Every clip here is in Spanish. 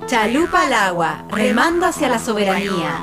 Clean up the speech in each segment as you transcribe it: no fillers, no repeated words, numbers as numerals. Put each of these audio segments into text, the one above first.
Chalupa al agua, remando hacia la soberanía.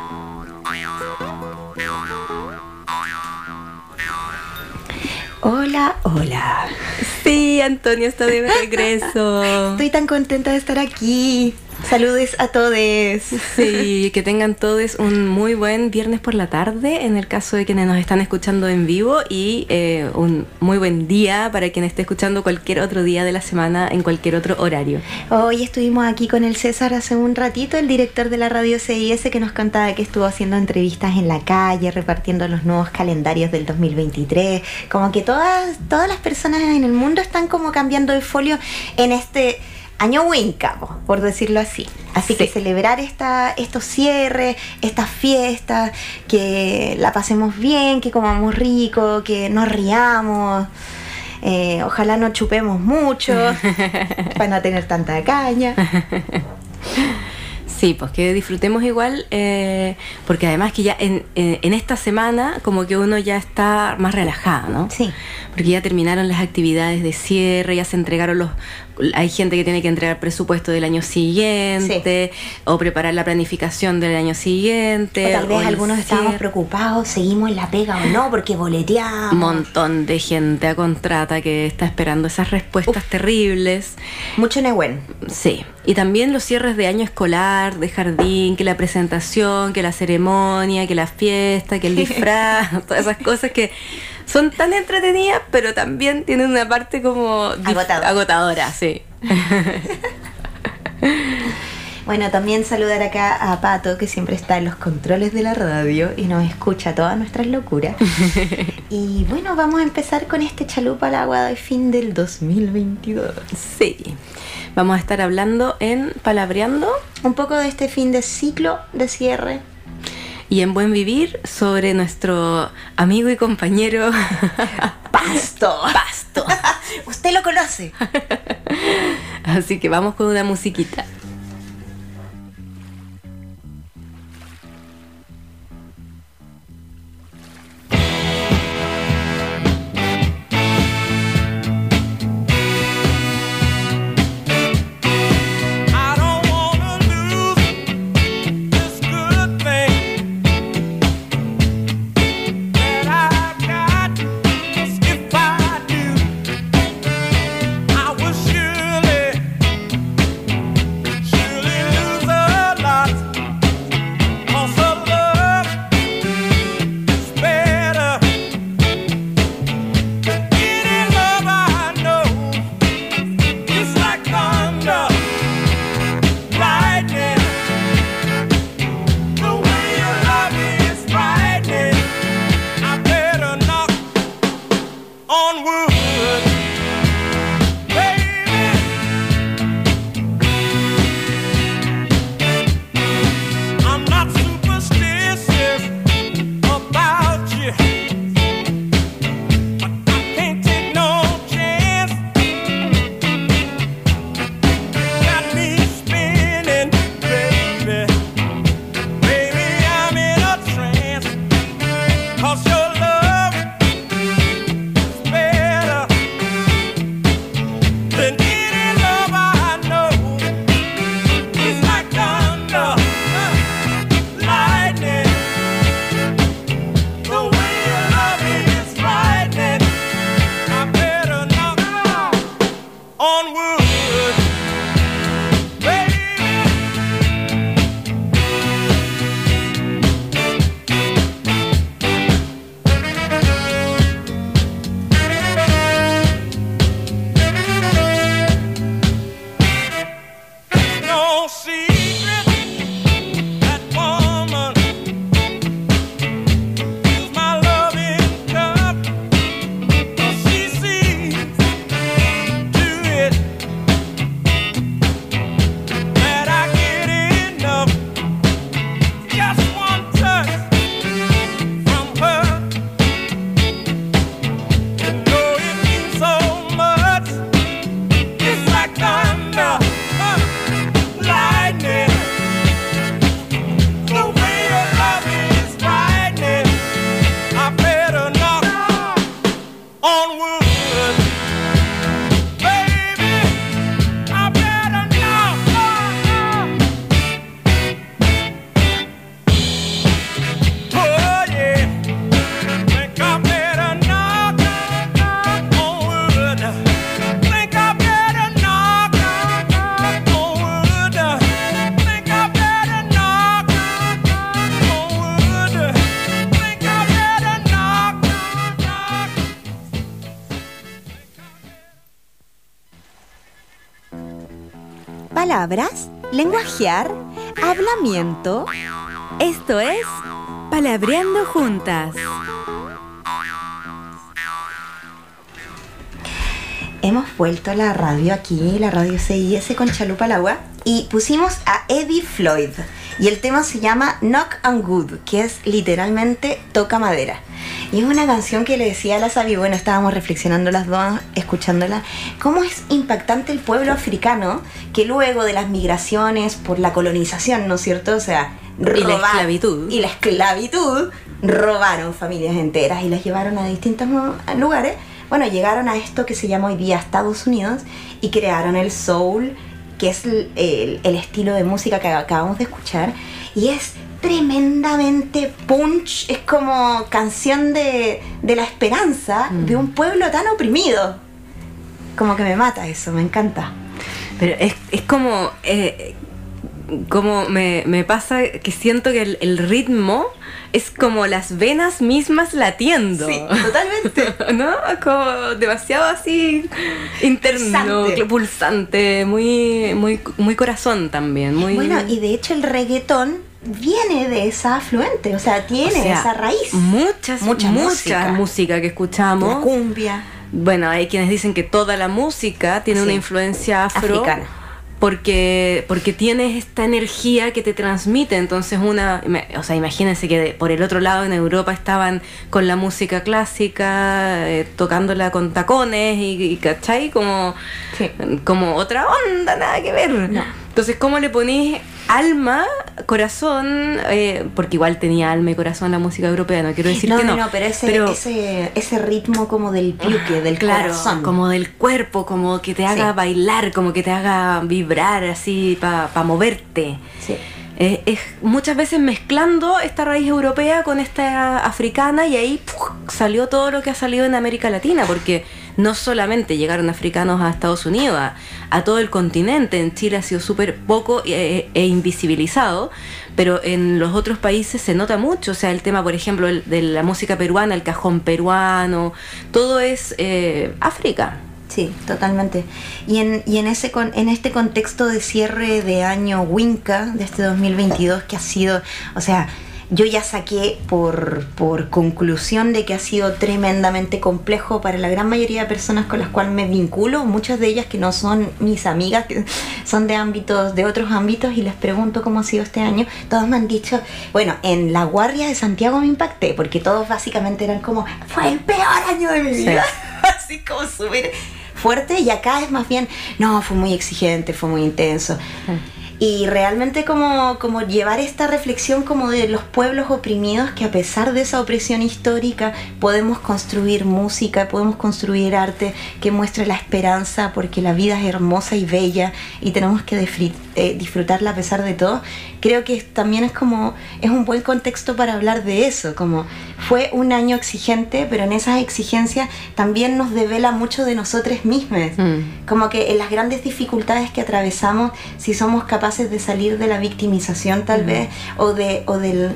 Hola, hola. Sí, Antonio está de regreso. Estoy tan contenta de estar aquí. Saludes a todos. Sí, que tengan todos un muy buen viernes por la tarde, en el caso de quienes nos están escuchando en vivo, y un muy buen día para quien esté escuchando cualquier otro día de la semana, en cualquier otro horario. Hoy estuvimos aquí con el César hace un ratito, el director de la radio CIS, que nos contaba que estuvo haciendo entrevistas en la calle, repartiendo los nuevos calendarios del 2023. Como que todas las personas en el mundo están como cambiando de folio en este año Winca, por decirlo así. Así que celebrar estos cierres, estas fiestas, que la pasemos bien, que comamos rico, que nos riamos. Ojalá no chupemos mucho para no tener tanta caña. Sí, pues que disfrutemos igual, porque además que ya en esta semana como que uno ya está más relajado, ¿no? Sí. Porque ya terminaron las actividades de cierre, ya se entregaron hay gente que tiene que entregar presupuesto del año siguiente, sí, o preparar la planificación del año siguiente. O tal vez algunos estábamos preocupados, seguimos en la pega o no, porque boleteamos. Un montón de gente a contrata que está esperando esas respuestas terribles. Mucho Nehuen. Sí. Y también los cierres de año escolar, de jardín, que la presentación, que la ceremonia, que la fiesta, que el disfraz, todas esas cosas que son tan entretenidas, pero también tienen una parte como agotadora, sí. Bueno, también saludar acá a Pato, que siempre está en los controles de la radio y nos escucha todas nuestras locuras. Y bueno, vamos a empezar con este chalupa al agua de fin del 2022. Sí. Vamos a estar hablando palabreando un poco de este fin de ciclo de cierre. Y en Buen Vivir sobre nuestro amigo y compañero Pasto. Usted lo conoce. Así que vamos con una musiquita. palabras, lenguajear, hablamiento. Esto es Palabreando Juntas. Hemos vuelto a la radio aquí, la radio CIS con Chalupa al Agua, y pusimos a Eddie Floyd. Y el tema se llama Knock on Wood, que es literalmente toca madera. Y es una canción que le decía a la Sabi, bueno, estábamos reflexionando las dos, escuchándola, cómo es impactante el pueblo africano que luego de las migraciones por la colonización, ¿no es cierto? O sea, y la esclavitud, robaron familias enteras y las llevaron a distintos lugares. Bueno, llegaron a esto que se llama hoy día Estados Unidos y crearon el soul, que es el estilo de música que acabamos de escuchar, y es tremendamente punch, es como canción de la esperanza de un pueblo tan oprimido. Como que me mata eso, me encanta. Pero es como me pasa que siento que el ritmo es como las venas mismas latiendo. Sí, totalmente. ¿No? Como demasiado así interno, pulsante, muy corazón también. Muy... Bueno, y de hecho el reggaetón viene de esa afluente, o sea, tiene esa raíz. Mucha música que escuchamos. La cumbia. Bueno, hay quienes dicen que toda la música tiene una influencia africana. Porque tienes esta energía que te transmite. Entonces imagínense que por el otro lado en Europa estaban con la música clásica, tocándola con tacones y ¿cachai? Como otra onda, nada que ver. No. Entonces, ¿cómo le ponís alma, corazón? Porque igual tenía alma y corazón la música europea, no quiero decir que no. No, pero ese ritmo como del piuque, del corazón. Como del cuerpo, como que te haga bailar, como que te haga vibrar así para moverte. Sí. Es muchas veces mezclando esta raíz europea con esta africana, y ahí salió todo lo que ha salido en América Latina, porque no solamente llegaron africanos a Estados Unidos, a todo el continente. En Chile ha sido súper poco e invisibilizado, pero en los otros países se nota mucho. O sea, el tema, por ejemplo, de la música peruana, el cajón peruano, todo es África. Sí, totalmente. Y en este contexto de cierre de año Winca de este 2022, que ha sido, o sea, yo ya saqué por conclusión de que ha sido tremendamente complejo para la gran mayoría de personas con las cuales me vinculo, muchas de ellas que no son mis amigas, que son de otros ámbitos, y les pregunto cómo ha sido este año. Todos me han dicho, bueno, en la Guardia de Santiago me impacté, porque todos básicamente eran como, fue el peor año de mi vida. Así como súper fuerte, y acá es más bien, no, fue muy exigente, fue muy intenso. Y realmente como llevar esta reflexión como de los pueblos oprimidos, que a pesar de esa opresión histórica podemos construir música, podemos construir arte que muestre la esperanza, porque la vida es hermosa y bella y tenemos que disfrutarla a pesar de todo. Creo que también es un buen contexto para hablar de eso, como fue un año exigente, pero en esas exigencias también nos devela mucho de nosotros mismos. Como que en las grandes dificultades que atravesamos, si somos capaces de salir de la victimización tal vez, o del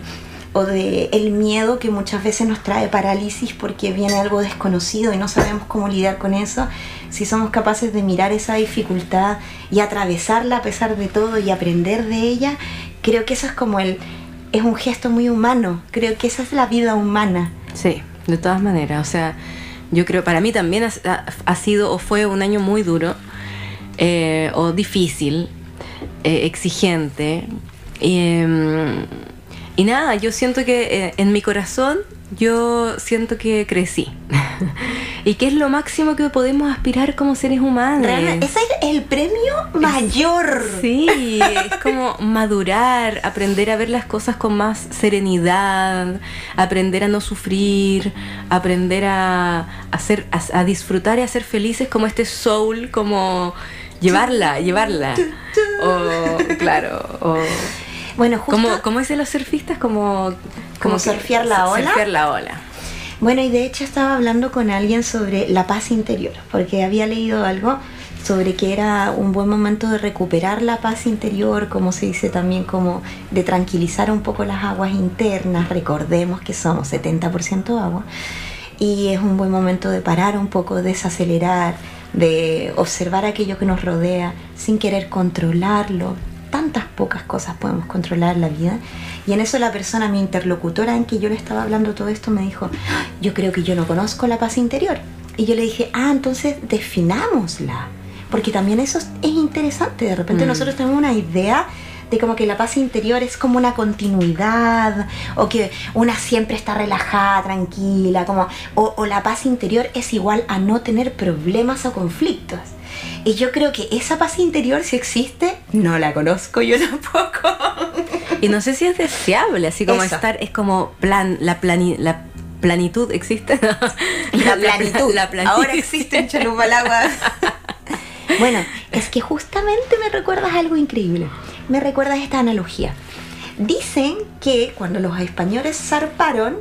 el miedo que muchas veces nos trae parálisis porque viene algo desconocido y no sabemos cómo lidiar con eso. Si somos capaces de mirar esa dificultad y atravesarla a pesar de todo y aprender de ella, creo que eso es un gesto muy humano. Creo que esa es la vida humana. Sí, de todas maneras. O sea, yo creo, para mí también ha sido o fue un año muy duro, o difícil, exigente, y nada, yo siento que en mi corazón yo siento que crecí. ¿Y qué es lo máximo que podemos aspirar como seres humanos? Realmente, ese es el premio mayor. Sí, es como madurar, aprender a ver las cosas con más serenidad, aprender a no sufrir, aprender a disfrutar y a ser felices, como este soul, como llevarla. Bueno, justo ¿Cómo dicen los surfistas? Como surfear la ola. Surfear la ola. Bueno, y de hecho estaba hablando con alguien sobre la paz interior, porque había leído algo sobre que era un buen momento de recuperar la paz interior, como se dice también, como de tranquilizar un poco las aguas internas. Recordemos que somos 70% agua, y es un buen momento de parar un poco, desacelerar, de observar aquello que nos rodea sin querer controlarlo. Tantas pocas cosas podemos controlar en la vida. Y en eso la persona, mi interlocutora en que yo le estaba hablando todo esto, me dijo, yo creo que yo no conozco la paz interior. Y yo le dije, entonces definámosla. Porque también eso es interesante. De repente nosotros tenemos una idea de como que la paz interior es como una continuidad, o que una siempre está relajada, tranquila, como, o la paz interior es igual a no tener problemas o conflictos. Y yo creo que esa paz interior, si existe, no la conozco yo tampoco. Y no sé si es deseable, así como Eso. estar, es como la planitud existe. La planitud. La planitud. Ahora existe en Chalupalagua. Bueno, es que justamente me recuerdas algo increíble. Me recuerdas esta analogía. Dicen que cuando los españoles zarparon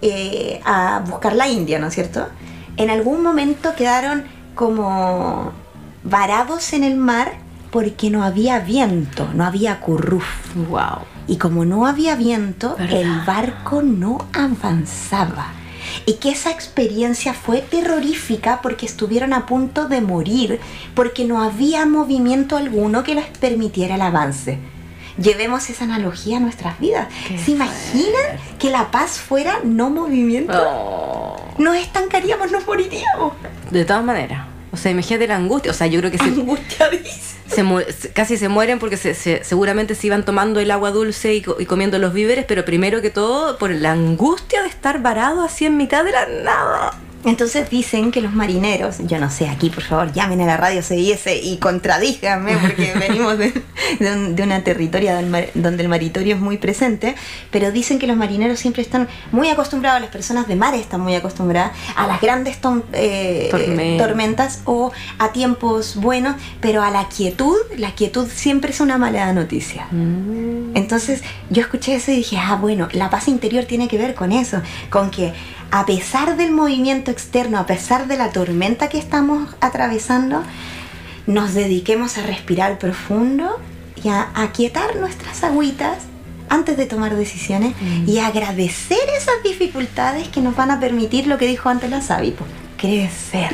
a buscar la India, ¿no es cierto? En algún momento quedaron como varados en el mar porque no había viento, no había curruf. Wow. Y como no había viento, ¿verdad? el barco no avanzaba. Y que esa experiencia fue terrorífica porque estuvieron a punto de morir, porque no había movimiento alguno que les permitiera el avance. Llevemos esa analogía a nuestras vidas. ¿Se imaginan que la paz fuera no movimiento? Oh. Nos estancaríamos, nos moriríamos. De todas maneras. O sea, imagínate la angustia. O sea, yo creo que Angustiadísimo. casi se mueren porque seguramente se iban tomando el agua dulce y comiendo los víveres, pero primero que todo por la angustia de estar varado así en mitad de la nada. Entonces dicen que los marineros, yo no sé, aquí por favor llamen a la radio CIS y contradíjanme porque venimos de una territoria donde el maritorio es muy presente, pero dicen que los marineros siempre están muy acostumbrados, las personas de mar están muy acostumbradas a las grandes tormentas o a tiempos buenos, pero a la quietud siempre es una mala noticia. Entonces yo escuché eso y dije, bueno, la paz interior tiene que ver con eso, con que a pesar del movimiento externo, a pesar de la tormenta que estamos atravesando, nos dediquemos a respirar profundo y a aquietar nuestras agüitas antes de tomar decisiones y agradecer esas dificultades que nos van a permitir lo que dijo antes la Sabi, crecer.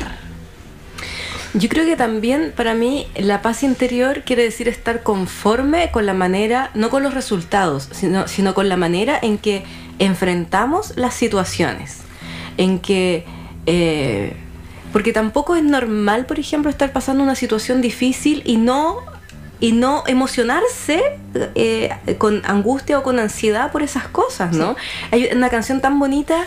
Yo creo que también para mí la paz interior quiere decir estar conforme con la manera, no con los resultados, sino con la manera en que enfrentamos las situaciones. En que porque tampoco es normal, por ejemplo, estar pasando una situación difícil y no emocionarse con angustia o con ansiedad por esas cosas, ¿no? Sí. Hay una canción tan bonita,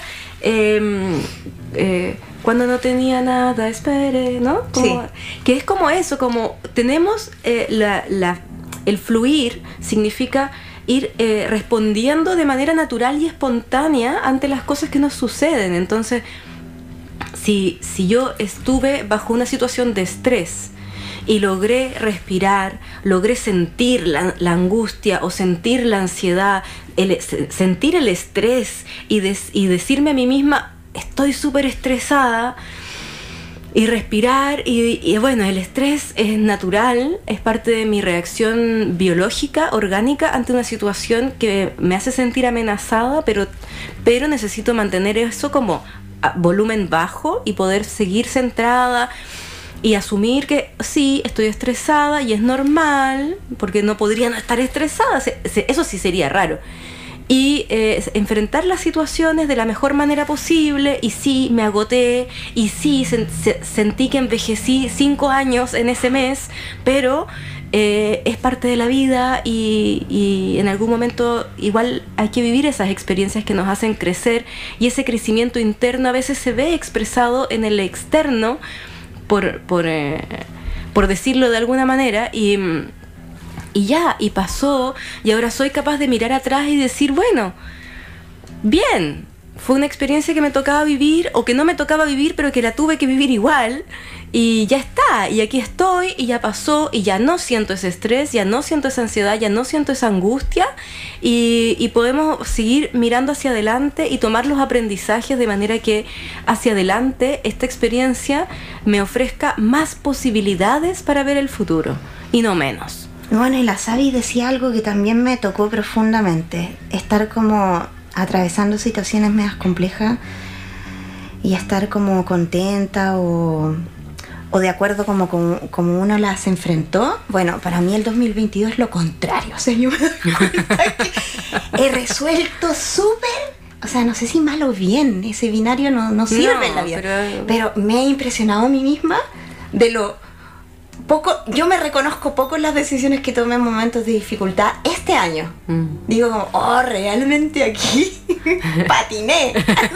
cuando no tenía nada, esperé, ¿no? Como, sí. Que es como eso, como tenemos el fluir significa ir respondiendo de manera natural y espontánea ante las cosas que nos suceden. Entonces, si yo estuve bajo una situación de estrés y logré respirar, logré sentir la angustia o sentir la ansiedad, sentir el estrés y decirme a mí misma, estoy súper estresada, y respirar, y bueno, el estrés es natural, es parte de mi reacción biológica, orgánica, ante una situación que me hace sentir amenazada, pero necesito mantener eso como a volumen bajo y poder seguir centrada y asumir que sí, estoy estresada y es normal, porque no podría no estar estresada, eso sí sería raro. Y enfrentar las situaciones de la mejor manera posible, y sí, me agoté, y sí, sentí que envejecí 5 años en ese mes, pero es parte de la vida y en algún momento igual hay que vivir esas experiencias que nos hacen crecer, y ese crecimiento interno a veces se ve expresado en el externo, por decirlo de alguna manera, y pasó, y ahora soy capaz de mirar atrás y decir, bueno, bien, fue una experiencia que me tocaba vivir o que no me tocaba vivir, pero que la tuve que vivir igual, y ya está, y aquí estoy, y ya pasó, y ya no siento ese estrés, ya no siento esa ansiedad, ya no siento esa angustia, y podemos seguir mirando hacia adelante y tomar los aprendizajes de manera que hacia adelante esta experiencia me ofrezca más posibilidades para ver el futuro, y no menos. Bueno, y la Sabi decía algo que también me tocó profundamente, estar como atravesando situaciones medias complejas y estar como contenta o o de acuerdo como uno las enfrentó. Bueno, para mí el 2022 es lo contrario. O sea, yo me doy cuenta que he resuelto súper, o sea, no sé si mal o bien, ese binario no sirve en la vida, pero me he impresionado a mí misma de lo poco. Yo me reconozco poco en las decisiones que tomé en momentos de dificultad este año. Digo como, oh, realmente aquí patiné.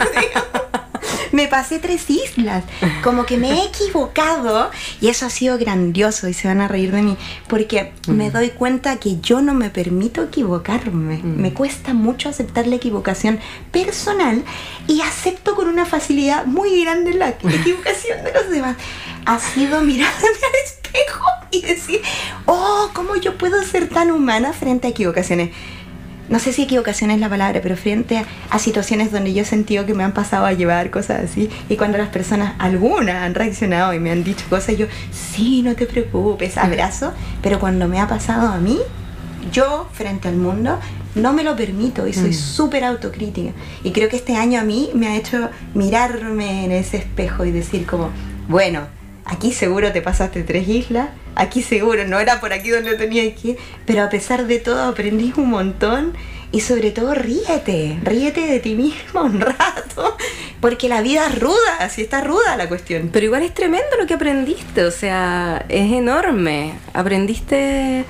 Me pasé 3 islas, como que me he equivocado, y eso ha sido grandioso, y se van a reír de mí, porque me doy cuenta que yo no me permito equivocarme. Me cuesta mucho aceptar la equivocación personal, y acepto con una facilidad muy grande la equivocación de los demás. Ha sido mirarme al espejo y decir, oh, ¿cómo yo puedo ser tan humana frente a equivocaciones? No sé si equivocación es la palabra, pero frente a situaciones donde yo he sentido que me han pasado a llevar cosas así, y cuando las personas, algunas, han reaccionado y me han dicho cosas, yo, sí, no te preocupes, abrazo. Pero cuando me ha pasado a mí, yo, frente al mundo, no me lo permito, y soy súper autocrítica. Y creo que este año a mí me ha hecho mirarme en ese espejo y decir como, bueno, aquí seguro te pasaste 3 islas, aquí seguro no era por aquí donde tenía que ir, pero a pesar de todo aprendí un montón, y sobre todo ríete de ti mismo un rato, porque la vida es ruda, así está ruda la cuestión. Pero igual es tremendo lo que aprendiste, o sea, es enorme. Aprendiste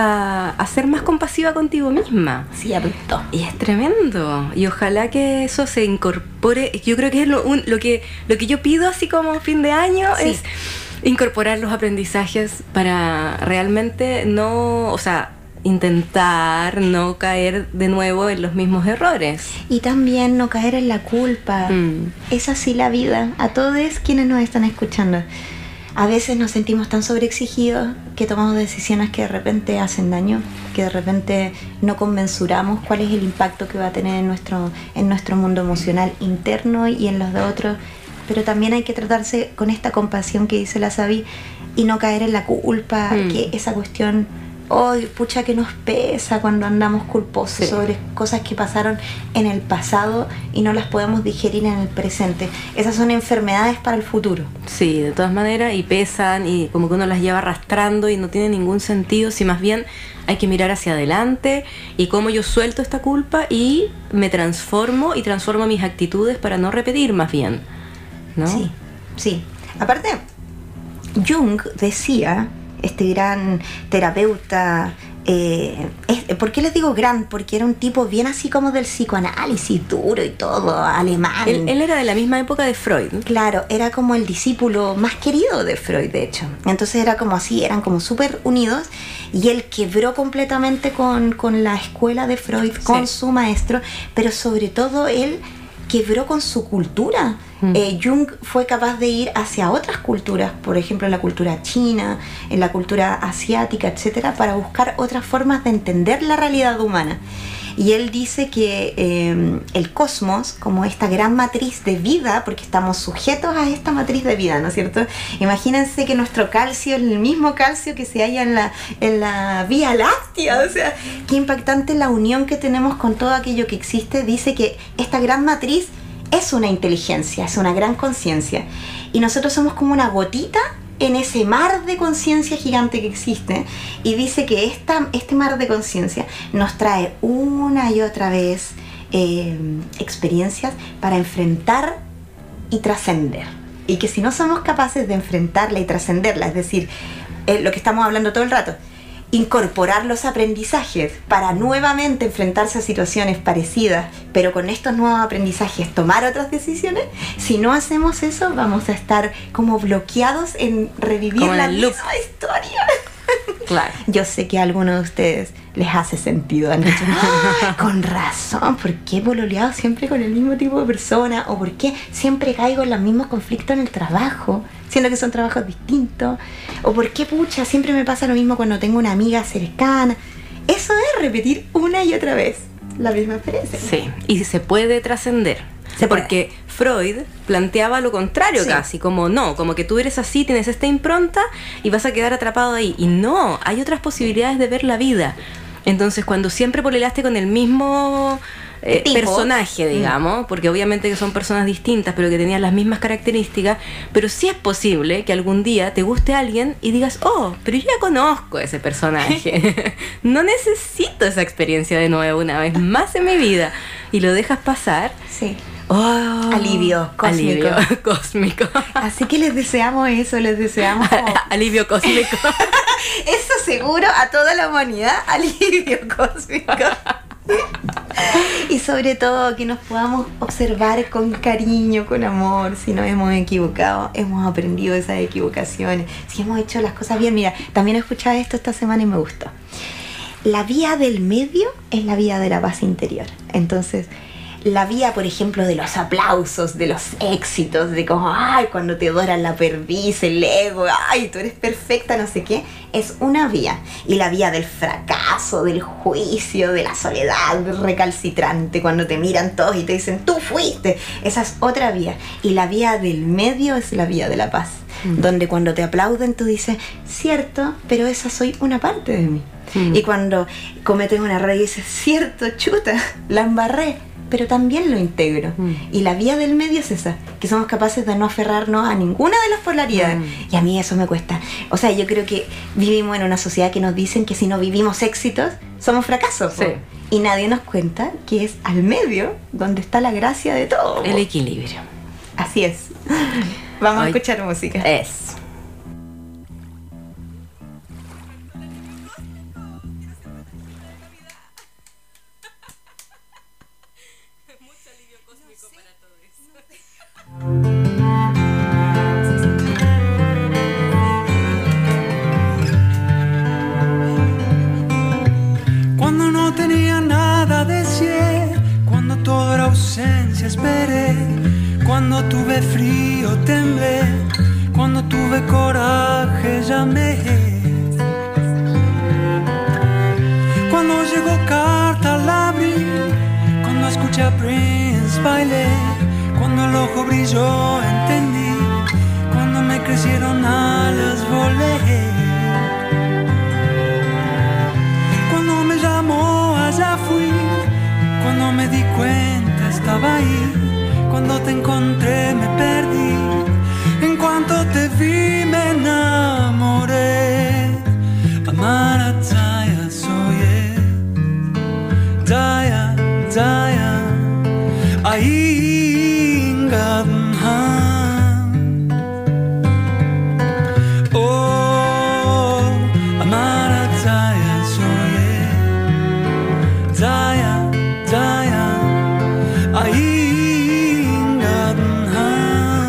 a ser más compasiva contigo misma. Cierto. Y es tremendo. Y ojalá que eso se incorpore. Yo creo que es lo que yo pido así como fin de año, sí, es incorporar los aprendizajes para realmente no, o sea, intentar no caer de nuevo en los mismos errores. Y también no caer en la culpa. Es así la vida. A todos quienes nos están escuchando, a veces nos sentimos tan sobreexigidos que tomamos decisiones que de repente hacen daño, que de repente no conmensuramos cuál es el impacto que va a tener en nuestro mundo emocional interno y en los de otros. Pero también hay que tratarse con esta compasión que dice la Sabi, y no caer en la culpa, que esa cuestión, pucha que nos pesa cuando andamos culposos sobre cosas que pasaron en el pasado y no las podemos digerir en el presente. Esas son enfermedades para el futuro. Sí, de todas maneras, y pesan, y como que uno las lleva arrastrando y no tiene ningún sentido, si más bien hay que mirar hacia adelante y cómo yo suelto esta culpa y me transformo mis actitudes para no repetir más bien, ¿no? Sí. Aparte, Jung decía, este gran terapeuta, ¿por qué les digo gran? Porque era un tipo bien así como del psicoanálisis duro y todo, alemán. Él era de la misma época de Freud. Claro, era como el discípulo más querido de Freud, de hecho. Entonces era como así, eran como súper unidos, y él quebró completamente con la escuela de Freud, con su maestro, pero sobre todo él quebró con su cultura. Jung fue capaz de ir hacia otras culturas, por ejemplo en la cultura china, en la cultura asiática, etcétera, para buscar otras formas de entender la realidad humana. Y él dice que el cosmos, como esta gran matriz de vida, porque estamos sujetos a esta matriz de vida, ¿no es cierto? Imagínense que nuestro calcio es el mismo calcio que se halla en la Vía Láctea. O sea, qué impactante la unión que tenemos con todo aquello que existe. Dice que esta gran matriz es una inteligencia, es una gran conciencia, y nosotros somos como una gotita en ese mar de conciencia gigante que existe. Y dice que este mar de conciencia nos trae una y otra vez experiencias para enfrentar y trascender, y que si no somos capaces de enfrentarla y trascenderla, es decir, lo que estamos hablando todo el rato, incorporar los aprendizajes para nuevamente enfrentarse a situaciones parecidas, pero con estos nuevos aprendizajes tomar otras decisiones, si no hacemos eso vamos a estar como bloqueados en revivir como la misma historia. Claro. Yo sé que a algunos de ustedes les hace sentido, han dicho, con razón, ¿por qué pololeado siempre con el mismo tipo de persona? ¿O por qué siempre caigo en los mismos conflictos en el trabajo, siendo que son trabajos distintos? ¿O por qué, pucha, siempre me pasa lo mismo cuando tengo una amiga cercana? Eso es repetir una y otra vez la misma experiencia. Sí, y se puede trascender. Porque Freud planteaba lo contrario, casi, como que tú eres así, tienes esta impronta y vas a quedar atrapado ahí. Y no, hay otras posibilidades de ver la vida. Entonces, cuando siempre polelaste con el mismo personaje, digamos, porque obviamente que son personas distintas, pero que tenían las mismas características, pero sí es posible que algún día te guste alguien y digas, oh, pero yo ya conozco ese personaje, no necesito esa experiencia de nuevo una vez más en mi vida, y lo dejas pasar. Sí. Oh, alivio cósmico. Alivio cósmico. Así que les deseamos eso, les deseamos alivio cósmico. Eso seguro a toda la humanidad, alivio cósmico. Y sobre todo que nos podamos observar con cariño, con amor. Si nos hemos equivocado, hemos aprendido esas equivocaciones, si hemos hecho las cosas bien. Mira, también he escuchado esto esta semana y me gustó. La vía del medio es la vía de la paz interior. Entonces, la vía, por ejemplo, de los aplausos, de los éxitos, de como, ay, cuando te doran la perdiz, el ego, ay, tú eres perfecta, no sé qué, es una vía. Y la vía del fracaso, del juicio, de la soledad recalcitrante, cuando te miran todos y te dicen, tú fuiste, esa es otra vía. Y la vía del medio es la vía de la paz, donde cuando te aplauden tú dices, cierto, pero esa soy una parte de mí. Y cuando cometes un error y dices, cierto, chuta, la embarré, pero también lo integro. Y la vía del medio es esa, que somos capaces de no aferrarnos a ninguna de las polaridades. Y a mí eso me cuesta. O sea, yo creo que vivimos en una sociedad que nos dicen que si no vivimos éxitos, somos fracasos. Sí. Y nadie nos cuenta que es al medio donde está la gracia de todo. El equilibrio. Así es. Vamos a escuchar música. Es. Cuando no tenía nada deseé, cuando todo era ausencia esperé, cuando tuve frío temblé, cuando tuve coraje llamé, cuando llegó carta la abrí, cuando escuché a Prince bailé, cuando el ojo brilló entendí, cuando me crecieron alas volé, cuando me llamó allá fui, cuando me di cuenta estaba ahí, cuando te encontré me perdí, en cuanto te vi me enamoré. Amara Taya soy Taya Taya Aingadhan. Oh, Amara Taya soy Taya Taya Aingadhan.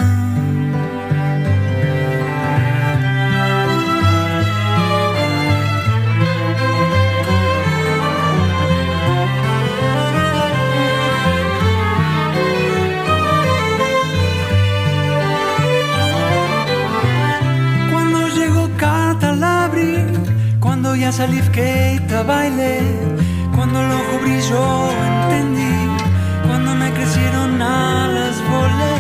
Cuando llegó carta la abrí, cuando ya salí keita bailé, cuando el ojo brilló entendí, cuando me crecieron alas volé,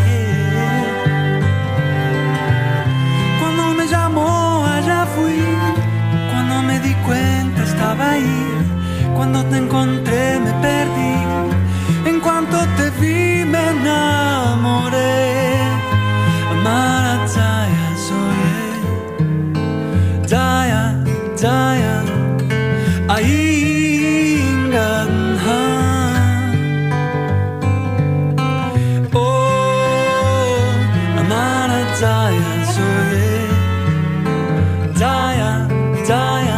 cuando me llamó allá fui, cuando me di cuenta estaba ahí, cuando te encontré me perdí, en cuanto te vi me enamoré. Amara Taya soy Taya Taya Aingadhan. Oh, Amara Taya soy Taya Taya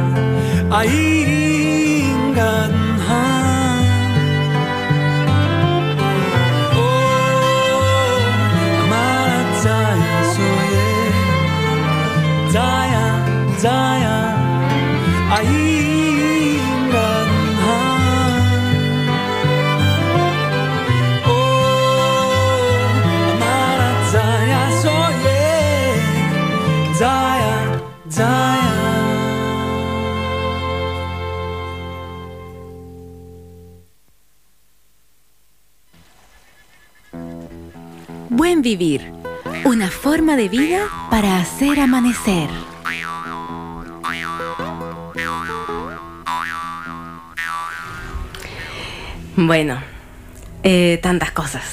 Aingadhan. Oh, Amara Taya soy Taya Taya Aingadhan. Oh, Amara Taya soy Taya Taya. Buen vivir, una forma de vida para hacer amanecer. Bueno, tantas cosas.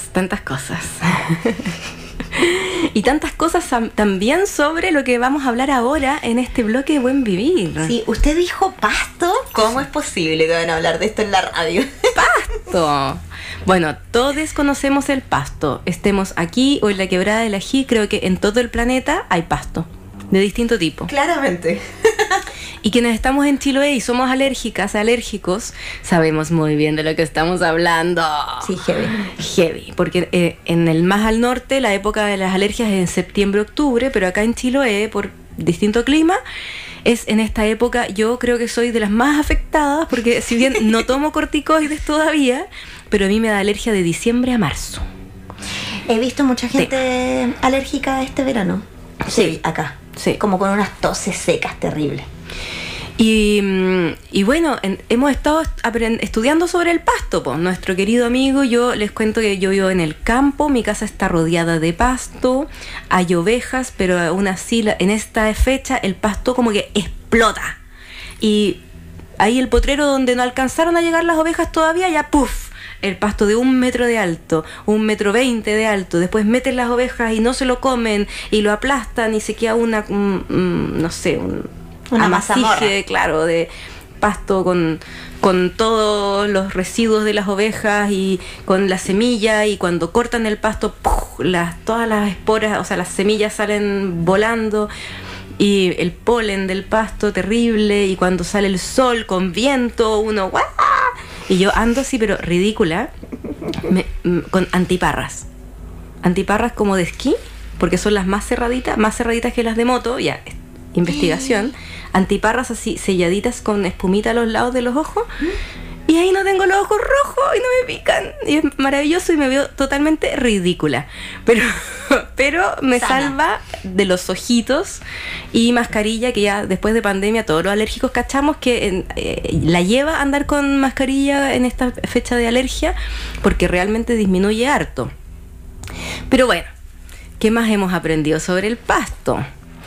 Y tantas cosas también sobre lo que vamos a hablar ahora en este bloque de Buen Vivir. Sí, usted dijo pasto. ¿Cómo es posible que van a hablar de esto en la radio? ¡Pasto! Bueno, todos conocemos el pasto. Estemos aquí o en la Quebrada del Ají, creo que en todo el planeta hay pasto. De distinto tipo. Claramente. Y quienes estamos en Chiloé y somos alérgicos, sabemos muy bien de lo que estamos hablando. Sí, heavy. Heavy, porque en el más al norte la época de las alergias es en septiembre-octubre, pero acá en Chiloé, por distinto clima, es en esta época. Yo creo que soy de las más afectadas, porque si bien no tomo corticoides todavía, pero a mí me da alergia de diciembre a marzo. He visto mucha gente alérgica este verano. Sí, acá. Sí. Como con unas toses secas terribles. Y bueno, hemos estado estudiando sobre el pasto, pues. Nuestro querido amigo, yo les cuento que yo vivo en el campo, mi casa está rodeada de pasto, hay ovejas, pero aún así en esta fecha el pasto como que explota. Y ahí el potrero donde no alcanzaron a llegar las ovejas todavía, ya ¡puf! El pasto de 1 metro de alto, 1,20 m de alto. Después meten las ovejas y no se lo comen y lo aplastan y se queda una amasije, claro, de pasto con todos los residuos de las ovejas y con la semilla, y cuando cortan el pasto, ¡puf! Todas las esporas, o sea, las semillas salen volando. Y el polen del pasto terrible, y cuando sale el sol con viento, uno ¡guau! Y yo ando así, pero ridícula, con antiparras como de esquí, porque son las más cerraditas que las de moto, ya, investigación. Antiparras así, selladitas con espumita a los lados de los ojos, y ahí no tengo los ojos rojos y no me pican, y es maravilloso y me veo totalmente ridícula, pero me salva de los ojitos, y mascarilla, que ya después de pandemia todos los alérgicos cachamos que la lleva a andar con mascarilla en esta fecha de alergia, porque realmente disminuye harto. Pero bueno, ¿qué más hemos aprendido sobre el pasto?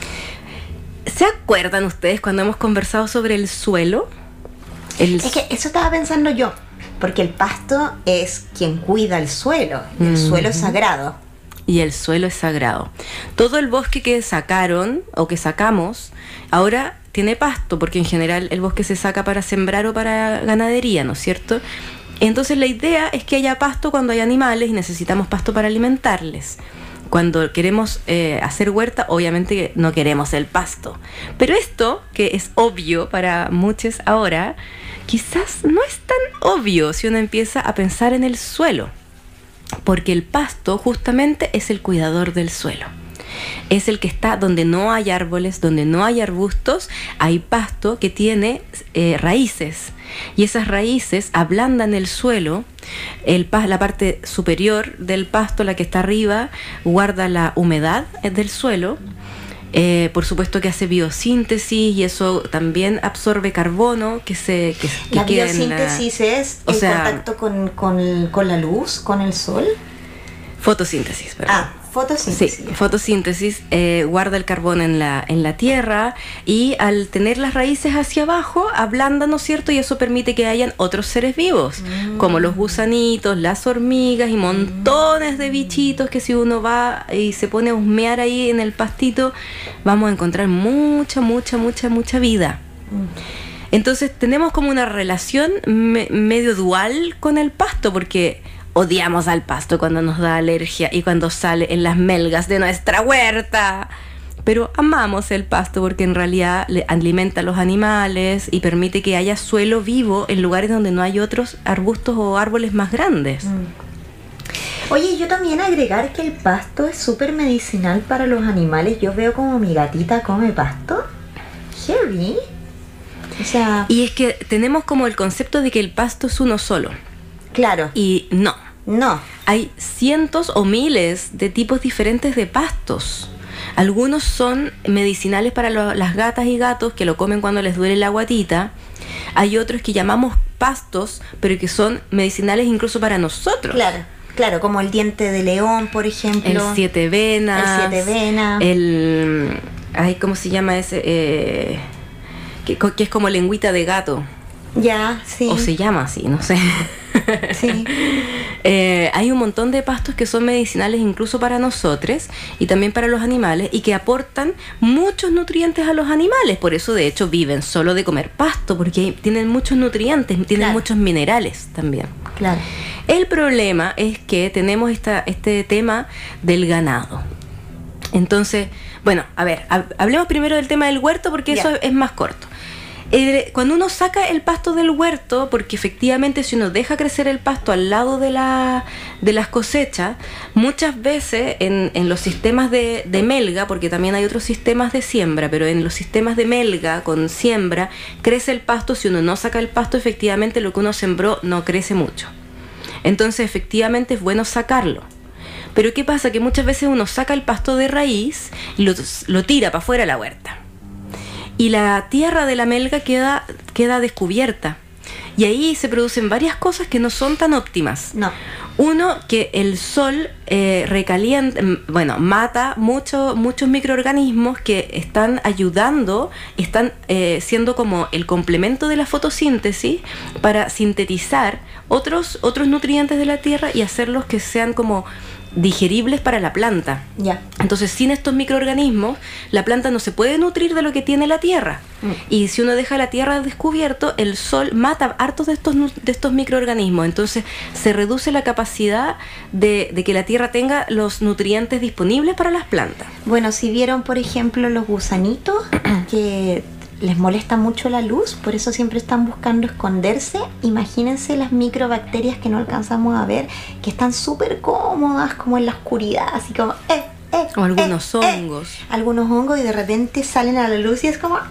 ¿Se acuerdan ustedes cuando hemos conversado sobre el suelo? Es que eso estaba pensando yo, porque el pasto es quien cuida el suelo, y el suelo es sagrado. Y el suelo es sagrado. Todo el bosque que sacaron o que sacamos ahora tiene pasto, porque en general el bosque se saca para sembrar o para ganadería, ¿no es cierto? Entonces la idea es que haya pasto cuando hay animales y necesitamos pasto para alimentarles. Cuando queremos hacer huerta, obviamente no queremos el pasto. Pero esto, que es obvio para muchos ahora, quizás no es tan obvio si uno empieza a pensar en el suelo. Porque el pasto justamente es el cuidador del suelo. Es el que está donde no hay árboles, donde no hay arbustos, hay pasto que tiene raíces. Y esas raíces ablandan el suelo. La parte superior del pasto, la que está arriba, guarda la humedad del suelo. Por supuesto que hace biosíntesis, y eso también absorbe carbono que la biosíntesis es el contacto con la luz, con el sol. Fotosíntesis, perdón. Fotosíntesis. Sí, fotosíntesis guarda el carbono en la tierra, y al tener las raíces hacia abajo ablanda, ¿no es cierto? Y eso permite que hayan otros seres vivos, como los gusanitos, las hormigas y montones de bichitos que si uno va y se pone a husmear ahí en el pastito, vamos a encontrar mucha vida. Entonces tenemos como una relación medio dual con el pasto, porque odiamos al pasto cuando nos da alergia y cuando sale en las melgas de nuestra huerta. Pero amamos el pasto porque en realidad le alimenta a los animales y permite que haya suelo vivo en lugares donde no hay otros arbustos o árboles más grandes. Oye, yo también agregar que el pasto es súper medicinal para los animales. Yo veo como mi gatita come pasto. Heavy. O sea... Y es que tenemos como el concepto de que el pasto es uno solo. Claro. Y no. No. Hay cientos o miles de tipos diferentes de pastos. Algunos son medicinales para las gatas y gatos que lo comen cuando les duele la guatita. Hay otros que llamamos pastos, pero que son medicinales incluso para nosotros. Claro, como el diente de león, por ejemplo. El 7 venas. ¿Cómo se llama ese? Que es como lengüita de gato. Ya, sí. O se llama así, no sé. Sí. Hay un montón de pastos que son medicinales incluso para nosotros y también para los animales y que aportan muchos nutrientes a los animales. Por eso, de hecho, viven solo de comer pasto, porque tienen muchos nutrientes, tienen muchos minerales también. Claro. El problema es que tenemos este tema del ganado. Entonces, bueno, a ver, hablemos primero del tema del huerto porque eso es más corto. Cuando uno saca el pasto del huerto, porque efectivamente si uno deja crecer el pasto al lado de las cosechas, muchas veces en los sistemas de melga, porque también hay otros sistemas de siembra, pero en los sistemas de melga con siembra crece el pasto. Si uno no saca el pasto, efectivamente lo que uno sembró no crece mucho. Entonces efectivamente es bueno sacarlo. Pero ¿qué pasa? Que muchas veces uno saca el pasto de raíz y lo tira para afuera de la huerta. Y la tierra de la melga queda descubierta. Y ahí se producen varias cosas que no son tan óptimas. No. Uno, que el sol mata muchos microorganismos que están ayudando, están siendo como el complemento de la fotosíntesis para sintetizar otros nutrientes de la tierra y hacerlos que sean como digeribles para la planta. Ya. Entonces, sin estos microorganismos, la planta no se puede nutrir de lo que tiene la tierra. Y si uno deja la tierra al descubierto, el sol mata hartos de estos microorganismos. Entonces, se reduce la capacidad de que la tierra tenga los nutrientes disponibles para las plantas. Bueno, si vieron, por ejemplo, los gusanitos que les molesta mucho la luz, por eso siempre están buscando esconderse. Imagínense las microbacterias que no alcanzamos a ver, que están súper cómodas, como en la oscuridad, así como o algunos hongos. Algunos hongos, y de repente salen a la luz y es como ¡ah!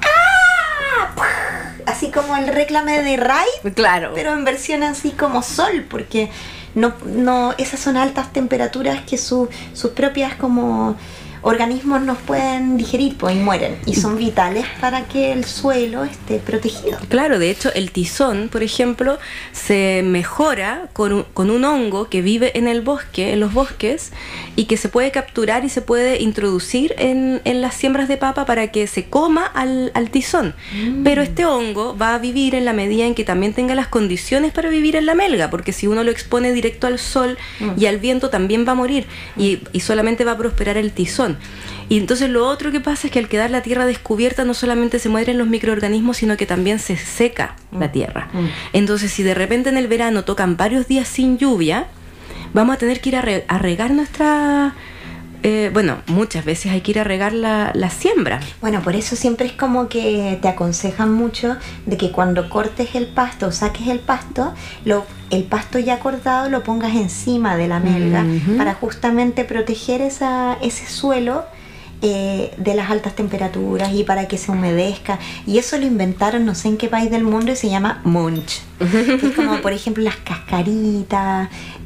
Así como el réclame de Raid, claro, pero en versión así como sol, porque no esas son altas temperaturas que sus propias como organismos nos pueden digerir, pues, y mueren, y son vitales para que el suelo esté protegido. Claro, de hecho el tizón, por ejemplo, se mejora con un hongo que vive en el bosque, en los bosques, y que se puede capturar y se puede introducir en las siembras de papa para que se coma al tizón. Pero este hongo va a vivir en la medida en que también tenga las condiciones para vivir en la melga, porque si uno lo expone directo al sol y al viento también va a morir, y solamente va a prosperar el tizón. Y entonces lo otro que pasa es que al quedar la tierra descubierta no solamente se mueren los microorganismos, sino que también se seca la tierra. Entonces, si de repente en el verano tocan varios días sin lluvia, vamos a tener que ir a regar nuestra... muchas veces hay que ir a regar la siembra. Bueno, por eso siempre es como que te aconsejan mucho de que cuando cortes el pasto o saques el pasto, el pasto ya cortado lo pongas encima de la melga para justamente proteger ese suelo de las altas temperaturas y para que se humedezca. Y eso lo inventaron no sé en qué país del mundo y se llama mulch. Es como, por ejemplo, las cascaritas,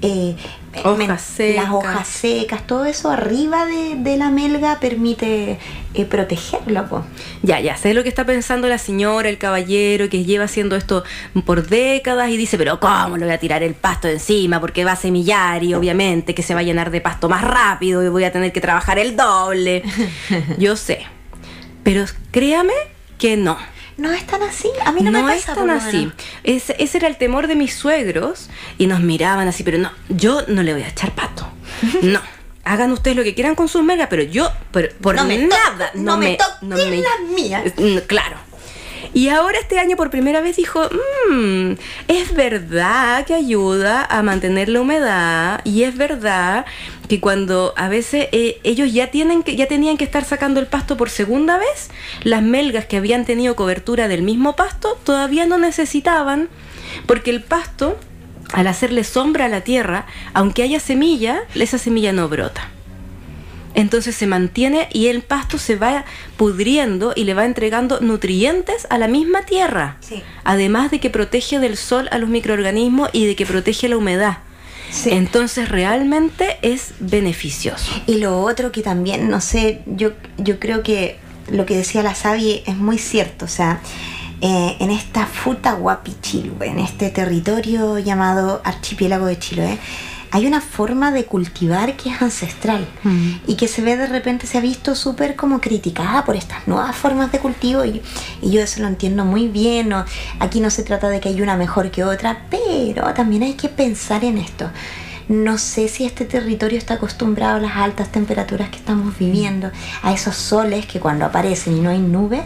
las hojas secas, todo eso arriba de la melga permite protegerlo, po. Ya sé lo que está pensando la señora, el caballero, que lleva haciendo esto por décadas y dice, pero ¿cómo le voy a tirar el pasto encima? Porque va a semillar y obviamente que se va a llenar de pasto más rápido y voy a tener que trabajar el doble. Yo sé, pero créame que no. No es tan así, a mí no me pasa. Es tan así. Ese era el temor de mis suegros y nos miraban así, pero no, yo no le voy a echar pasto. No, hagan ustedes lo que quieran con sus melgas, pero yo por nada no me toquen las mías. Claro. Y ahora este año por primera vez dijo, es verdad que ayuda a mantener la humedad y es verdad que cuando a veces ellos ya tenían que estar sacando el pasto por segunda vez, las melgas que habían tenido cobertura del mismo pasto todavía no necesitaban, porque el pasto, al hacerle sombra a la tierra, aunque haya semilla, esa semilla no brota. Entonces se mantiene y el pasto se va pudriendo y le va entregando nutrientes a la misma tierra. Sí. Además de que protege del sol a los microorganismos y de que protege la humedad. Sí. Entonces realmente es beneficioso. Y lo otro que también, no sé, yo creo que lo que decía la Sabi es muy cierto. O sea, en esta Futahuapi Chiloé, en este territorio llamado Archipiélago de Chiloé, hay una forma de cultivar que es ancestral y que se ve de repente, se ha visto súper como criticada por estas nuevas formas de cultivo y yo eso lo entiendo muy bien. No, aquí no se trata de que hay una mejor que otra, pero también hay que pensar en esto. No sé si este territorio está acostumbrado a las altas temperaturas que estamos viviendo, a esos soles que cuando aparecen y no hay nubes,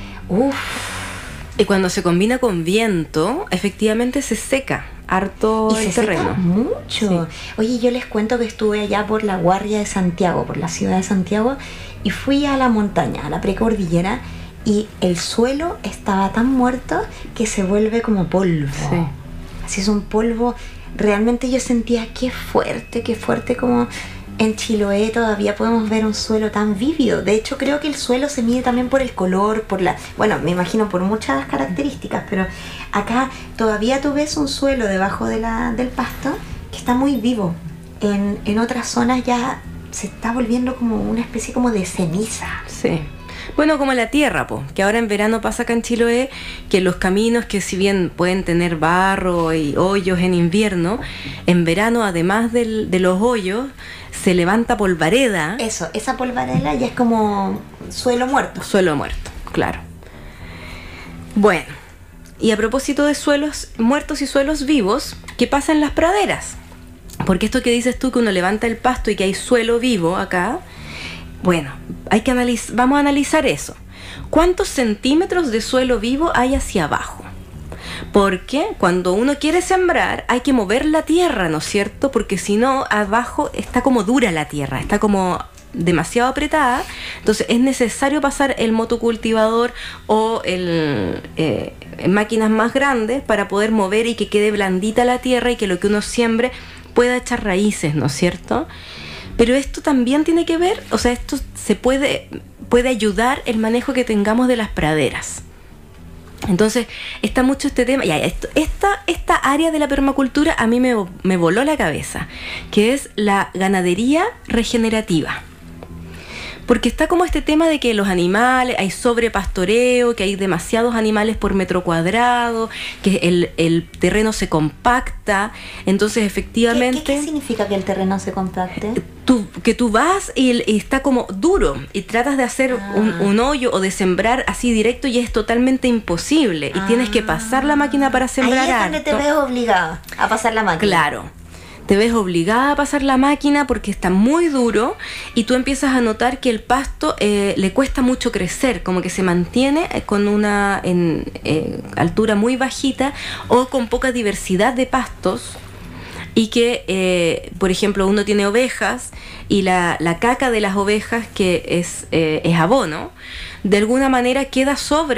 Y cuando se combina con viento, efectivamente se seca harto y el se terreno. seca mucho. Sí. Oye, yo les cuento que estuve allá por la Guardia de Santiago, por la ciudad de Santiago, y fui a la montaña, a la precordillera, y el suelo estaba tan muerto que se vuelve como polvo. Sí. Así es un polvo. Realmente yo sentía qué fuerte, como en Chiloé todavía podemos ver un suelo tan vívido. De hecho, creo que el suelo se mide también por el color, bueno, me imagino por muchas características, pero acá todavía tú ves un suelo debajo del pasto que está muy vivo. En otras zonas ya se está volviendo como una especie como de ceniza. Sí. Bueno, como la tierra, que ahora en verano pasa acá en Chiloé, que los caminos que si bien pueden tener barro y hoyos en invierno, en verano además de los hoyos, se levanta polvareda. Eso, esa polvareda ya es como suelo muerto. Suelo muerto, claro. Bueno, y a propósito de suelos muertos y suelos vivos, ¿qué pasa en las praderas? Porque esto que dices tú, que uno levanta el pasto y que hay suelo vivo acá, bueno, vamos a analizar eso. ¿Cuántos centímetros de suelo vivo hay hacia abajo? Porque cuando uno quiere sembrar hay que mover la tierra, ¿no es cierto? Porque si no, abajo está como dura la tierra, está como demasiado apretada. Entonces es necesario pasar el motocultivador o máquinas más grandes para poder mover y que quede blandita la tierra y que lo que uno siembre pueda echar raíces, ¿no es cierto? Pero esto también tiene que ver, o sea, esto se puede ayudar el manejo que tengamos de las praderas. Entonces, está mucho este tema. Esta área de la permacultura a mí me voló la cabeza, que es la ganadería regenerativa. Porque está como este tema de que los animales, hay sobrepastoreo, que hay demasiados animales por metro cuadrado, que el terreno se compacta. Entonces, efectivamente... ¿Qué significa que el terreno se compacte? Que tú vas y está como duro y tratas de hacer un hoyo o de sembrar así directo y es totalmente imposible. Y tienes que pasar la máquina para sembrar. Ahí es donde te ves obligada a pasar la máquina. Claro. Te ves obligada a pasar la máquina porque está muy duro y tú empiezas a notar que el pasto le cuesta mucho crecer, como que se mantiene con una altura muy bajita o con poca diversidad de pastos. Y que, por ejemplo, uno tiene ovejas y la caca de las ovejas, que es abono, de alguna manera queda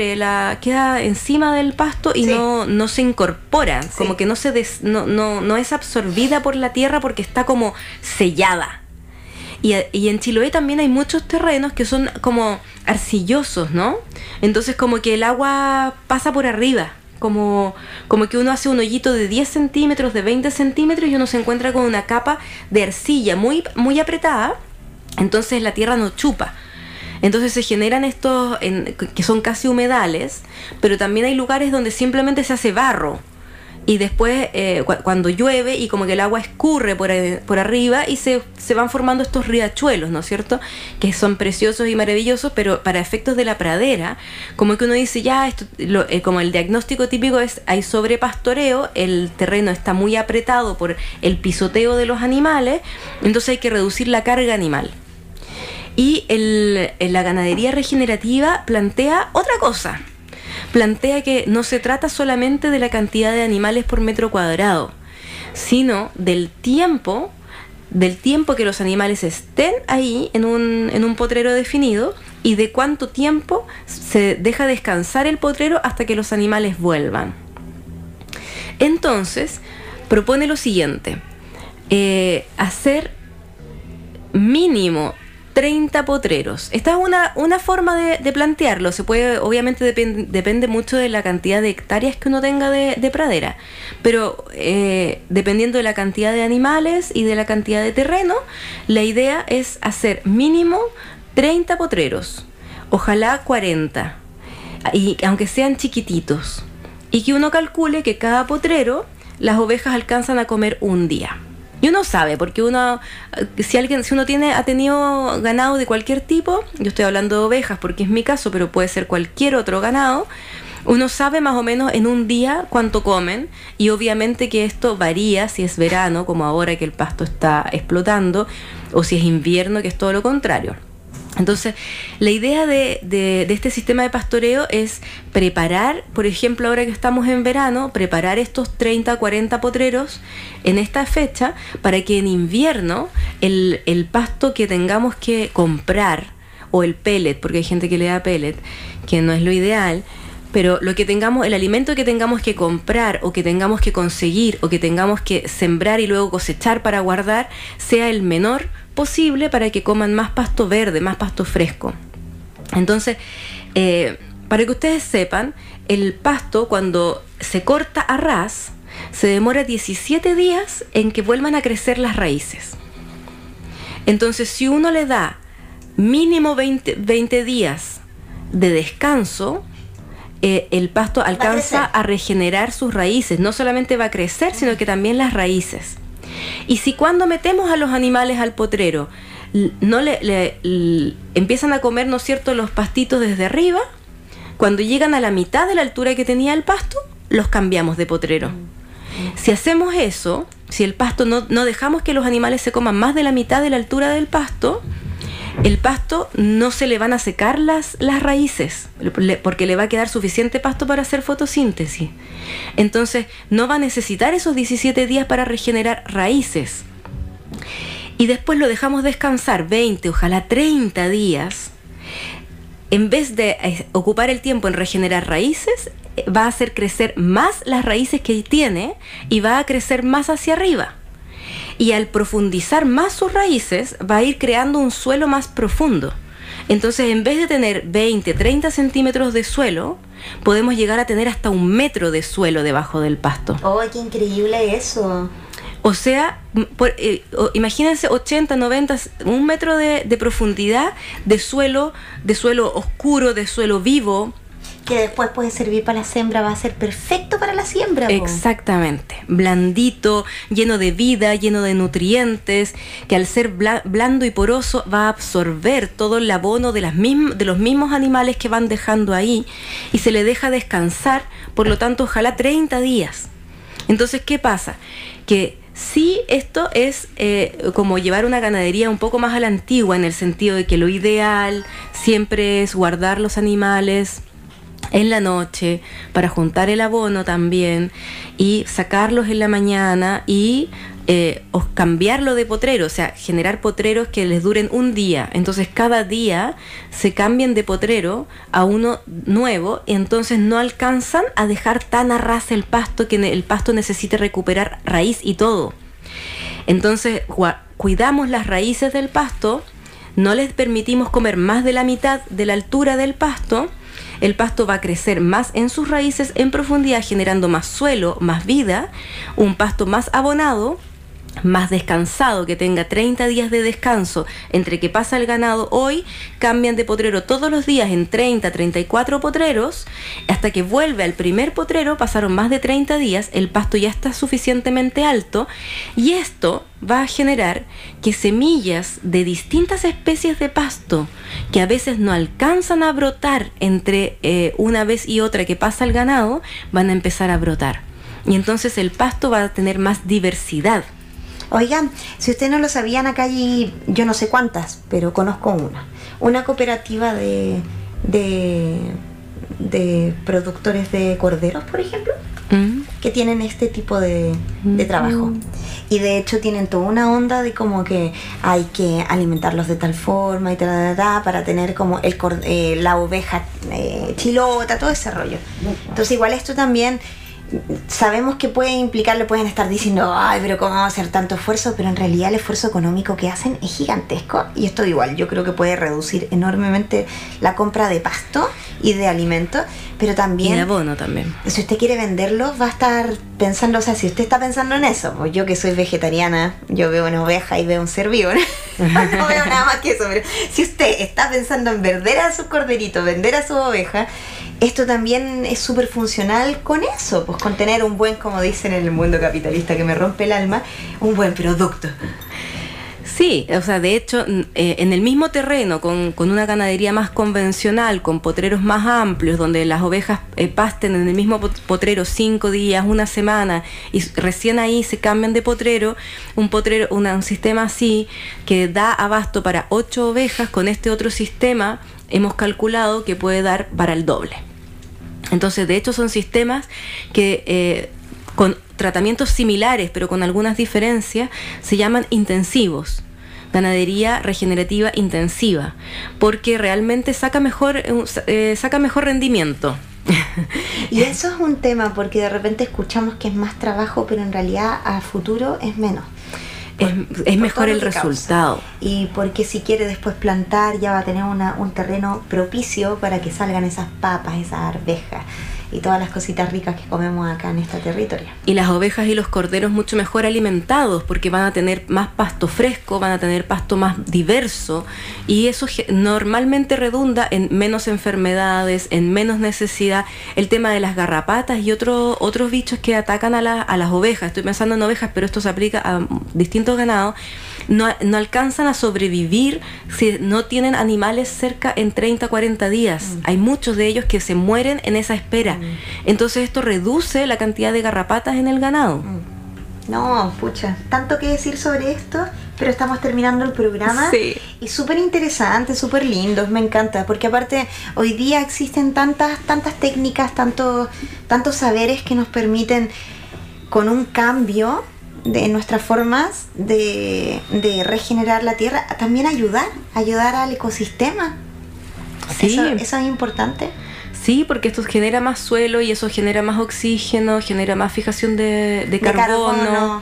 encima del pasto y sí, no se incorpora, sí, como que no es absorbida por la tierra porque está como sellada. Y en Chiloé también hay muchos terrenos que son como arcillosos, ¿no? Entonces como que el agua pasa por arriba. Como que uno hace un hoyito de 10 centímetros, de 20 centímetros y uno se encuentra con una capa de arcilla muy, muy apretada, entonces la tierra no chupa. Entonces se generan estos que son casi humedales, pero también hay lugares donde simplemente se hace barro. Y después cuando llueve y como que el agua escurre por arriba y se van formando estos riachuelos, ¿no es cierto? Que son preciosos y maravillosos, pero para efectos de la pradera, como que uno dice, como el diagnóstico típico es, hay sobrepastoreo, el terreno está muy apretado por el pisoteo de los animales, entonces hay que reducir la carga animal. Y la ganadería regenerativa plantea otra cosa. Plantea que no se trata solamente de la cantidad de animales por metro cuadrado, sino del tiempo que los animales estén ahí en un potrero definido y de cuánto tiempo se deja descansar el potrero hasta que los animales vuelvan. Entonces, propone lo siguiente, hacer mínimo 30 potreros. Esta es una forma de plantearlo. Se puede, obviamente depende mucho de la cantidad de hectáreas que uno tenga de pradera, pero dependiendo de la cantidad de animales y de la cantidad de terreno, la idea es hacer mínimo 30 potreros, ojalá 40, y aunque sean chiquititos, y que uno calcule que cada potrero las ovejas alcanzan a comer un día. Y uno sabe, porque si uno ha tenido ganado de cualquier tipo, yo estoy hablando de ovejas porque es mi caso, pero puede ser cualquier otro ganado, uno sabe más o menos en un día cuánto comen, y obviamente que esto varía si es verano, como ahora que el pasto está explotando, o si es invierno, que es todo lo contrario. Entonces, la idea de este sistema de pastoreo es preparar, por ejemplo, ahora que estamos en verano, preparar estos 30, 40 potreros en esta fecha para que en invierno el pasto que tengamos que comprar, o el pellet, porque hay gente que le da pellet, que no es lo ideal, pero el alimento que tengamos que comprar, o que tengamos que conseguir, o que tengamos que sembrar y luego cosechar para guardar, sea el menor posible, para que coman más pasto verde, más pasto fresco. Entonces, para que ustedes sepan, el pasto, cuando se corta a ras, se demora 17 días en que vuelvan a crecer las raíces. Entonces, si uno le da mínimo 20 días de descanso, el pasto alcanza a regenerar sus raíces. No solamente va a crecer, sino que también las raíces. Y si cuando metemos a los animales al potrero no empiezan a comer, ¿no es cierto?, los pastitos desde arriba, cuando llegan a la mitad de la altura que tenía el pasto, los cambiamos de potrero. Si hacemos eso, si el pasto no dejamos que los animales se coman más de la mitad de la altura del pasto, el pasto no se le van a secar las raíces, porque le va a quedar suficiente pasto para hacer fotosíntesis. Entonces no va a necesitar esos 17 días para regenerar raíces. Y después lo dejamos descansar 20, ojalá 30 días. En vez de ocupar el tiempo en regenerar raíces, va a hacer crecer más las raíces que tiene, y va a crecer más hacia arriba. Y al profundizar más sus raíces, va a ir creando un suelo más profundo. Entonces, en vez de tener 20, 30 centímetros de suelo, podemos llegar a tener hasta 1 metro de suelo debajo del pasto. ¡Oh, qué increíble eso! O sea, imagínense 80, 90, 1 metro de profundidad de suelo oscuro, de suelo vivo. Que después puede servir para la siembra, va a ser perfecto para la siembra. Exactamente, blandito, lleno de vida, lleno de nutrientes, que al ser blando y poroso va a absorber todo el abono de los mismos animales que van dejando ahí, y se le deja descansar, por lo tanto, ojalá 30 días. Entonces, ¿qué pasa? Que sí, esto es como llevar una ganadería un poco más a la antigua, en el sentido de que lo ideal siempre es guardar los animales en la noche para juntar el abono también, y sacarlos en la mañana y cambiarlo de potrero, o sea, generar potreros que les duren un día. Entonces cada día se cambian de potrero a uno nuevo, y entonces no alcanzan a dejar tan a ras el pasto, que el pasto necesite recuperar raíz y todo. Entonces cuidamos las raíces del pasto, no les permitimos comer más de la mitad de la altura del pasto. El pasto va a crecer más en sus raíces en profundidad, generando más suelo, más vida, un pasto más abonado, más descansado, que tenga 30 días de descanso entre que pasa el ganado. Hoy cambian de potrero todos los días en 30, 34 potreros, hasta que vuelve al primer potrero. Pasaron más de 30 días, el pasto ya está suficientemente alto, y esto va a generar que semillas de distintas especies de pasto, que a veces no alcanzan a brotar entre una vez y otra que pasa el ganado, van a empezar a brotar, y entonces el pasto va a tener más diversidad. Oigan, si ustedes no lo sabían, acá hay, yo no sé cuántas, pero conozco una cooperativa de productores de corderos, por ejemplo, que tienen este tipo de trabajo. Y de hecho tienen toda una onda de como que hay que alimentarlos de tal forma y para tener como la oveja chilota, todo ese rollo. Entonces igual esto también sabemos que puede implicar, le pueden estar diciendo, ay, pero cómo vamos a hacer tanto esfuerzo, pero en realidad el esfuerzo económico que hacen es gigantesco, y esto igual yo creo que puede reducir enormemente la compra de pasto y de alimentos, pero también, y de abono también. Si usted quiere venderlos, va a estar pensando, o sea, si usted está pensando en eso, pues yo que soy vegetariana, yo veo una oveja y veo un ser vivo, ¿no? No veo nada más que eso, pero si usted está pensando en vender a su corderito, vender a su oveja, esto también es súper funcional con eso, pues con tener un buen, como dicen en el mundo capitalista que me rompe el alma, un buen producto. Sí, o sea, de hecho, en el mismo terreno, con una ganadería más convencional, con potreros más amplios, donde las ovejas pasten en el mismo potrero 5 días, una semana, y recién ahí se cambian de potrero, un sistema así, que da abasto para 8 ovejas, con este otro sistema hemos calculado que puede dar para el doble. Entonces, de hecho, son sistemas que con tratamientos similares, pero con algunas diferencias, se llaman intensivos. Ganadería regenerativa intensiva, porque realmente saca mejor rendimiento. Y eso es un tema, porque de repente escuchamos que es más trabajo, pero en realidad a futuro es menos. Es mejor el resultado. Y porque si quiere después plantar, ya va a tener un terreno propicio para que salgan esas papas, esas arvejas y todas las cositas ricas que comemos acá en este territorio. Y las ovejas y los corderos mucho mejor alimentados, porque van a tener más pasto fresco, van a tener pasto más diverso, y eso normalmente redunda en menos enfermedades, en menos necesidad. El tema de las garrapatas y otros bichos que atacan a las ovejas, estoy pensando en ovejas, pero esto se aplica a distintos ganados, no alcanzan a sobrevivir si no tienen animales cerca en 30, 40 días. Hay muchos de ellos que se mueren en esa espera. Entonces esto reduce la cantidad de garrapatas en el ganado. No, pucha, tanto que decir sobre esto, pero estamos terminando el programa. Sí. Y súper interesante, súper lindo, me encanta, porque aparte hoy día existen tantas técnicas, tantos saberes que nos permiten, con un cambio de nuestras formas de regenerar la tierra, también ayudar al ecosistema. Sí. Eso es importante. Sí, porque esto genera más suelo y eso genera más oxígeno, genera más fijación de carbono.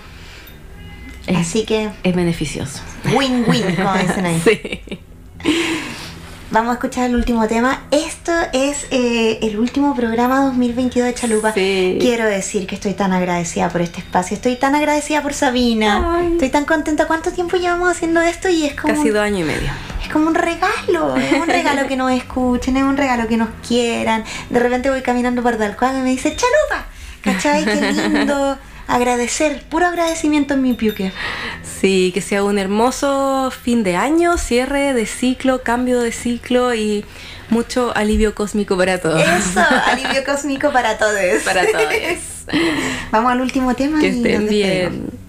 Así que es beneficioso. Win-win, como dicen ahí. Sí. Vamos a escuchar el último tema. Esto es el último programa 2022 de Chalupa. Sí. Quiero decir que estoy tan agradecida por este espacio. Estoy tan agradecida por Sabina. Ay. Estoy tan contenta. ¿Cuánto tiempo llevamos haciendo esto? Y es como Casi 2 años y medio. Es como un regalo. Es un regalo que nos escuchen. Es un regalo que nos quieran. De repente voy caminando por Dalcoaga y me dice Chalupa. ¿Cachai? Qué lindo. Agradecer, puro agradecimiento en mi piuque. Sí, que sea un hermoso fin de año, cierre de ciclo, cambio de ciclo y mucho alivio cósmico para todos. Eso, alivio cósmico para todos. Para todos. Vamos al último tema. Que y estén nos despedimos. bien.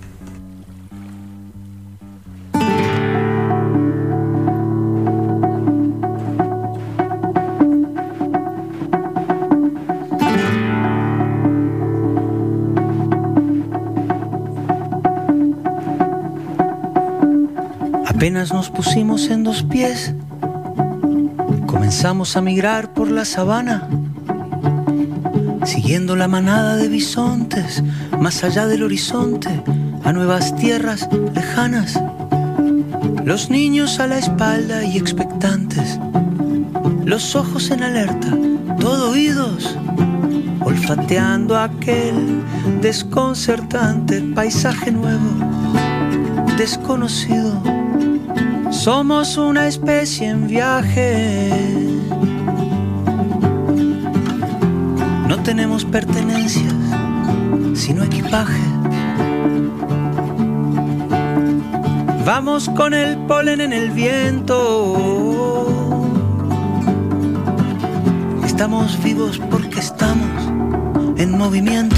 Apenas nos pusimos en 2 pies, comenzamos a migrar por la sabana, siguiendo la manada de bisontes, más allá del horizonte, a nuevas tierras lejanas. Los niños a la espalda y expectantes, los ojos en alerta, todo oídos, olfateando aquel desconcertante paisaje nuevo, desconocido. Somos una especie en viaje. No tenemos pertenencias, sino equipaje. Vamos con el polen en el viento. Estamos vivos porque estamos en movimiento.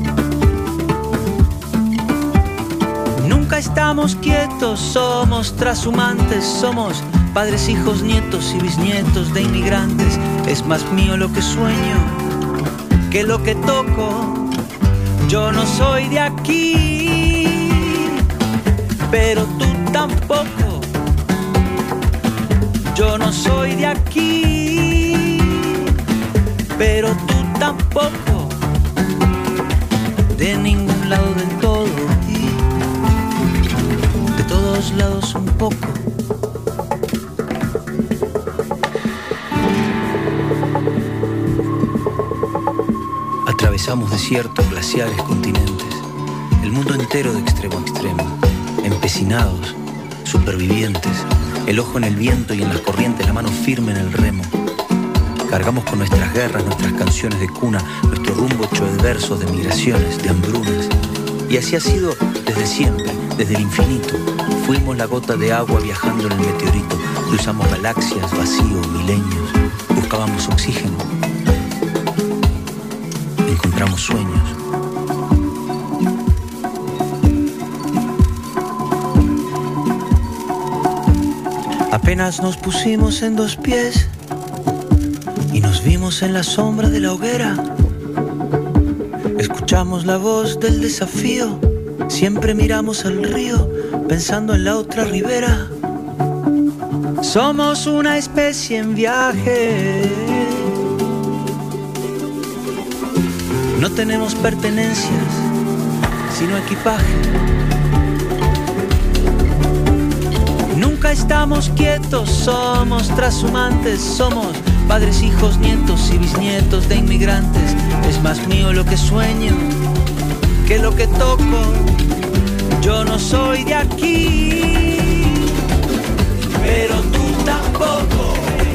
Nunca estamos quietos, somos trashumantes, somos padres, hijos, nietos y bisnietos de inmigrantes. Es más mío lo que sueño que lo que toco. Yo no soy de aquí, pero tú tampoco. Yo no soy de aquí, pero tú tampoco. De ningún lado del todo. Todos lados un poco. Atravesamos desiertos, glaciares, continentes, el mundo entero de extremo a extremo, empecinados, supervivientes, el ojo en el viento y en las corrientes, la mano firme en el remo. Cargamos con nuestras guerras, nuestras canciones de cuna, nuestro rumbo hecho de versos, de migraciones, de hambrunas. Y así ha sido desde siempre, desde el infinito. Fuimos la gota de agua viajando en el meteorito. Cruzamos galaxias, vacíos, milenios. Buscábamos oxígeno. Encontramos sueños. Apenas nos pusimos en dos pies y nos vimos en la sombra de la hoguera. Escuchamos la voz del desafío. Siempre miramos al río pensando en la otra ribera. Somos una especie en viaje. No tenemos pertenencias, sino equipaje. Nunca estamos quietos, somos trashumantes, somos padres, hijos, nietos y bisnietos de inmigrantes. Es más mío lo que sueño que lo que toco. Yo no soy de aquí, pero tú tampoco.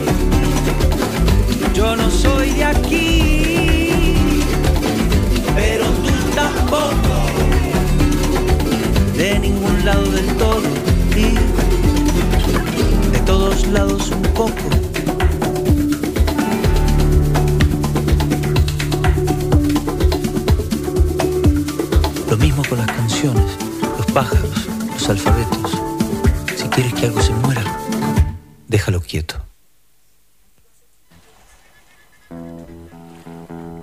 Yo no soy de aquí, pero tú tampoco. De ningún lado del todo y de todos lados un poco. Lo mismo con las canciones, los pájaros, los alfabetos. Si quieres que algo se muera, déjalo quieto.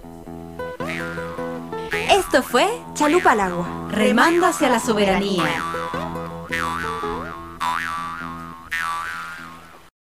Esto fue Chalupa al agua. Remando hacia la soberanía.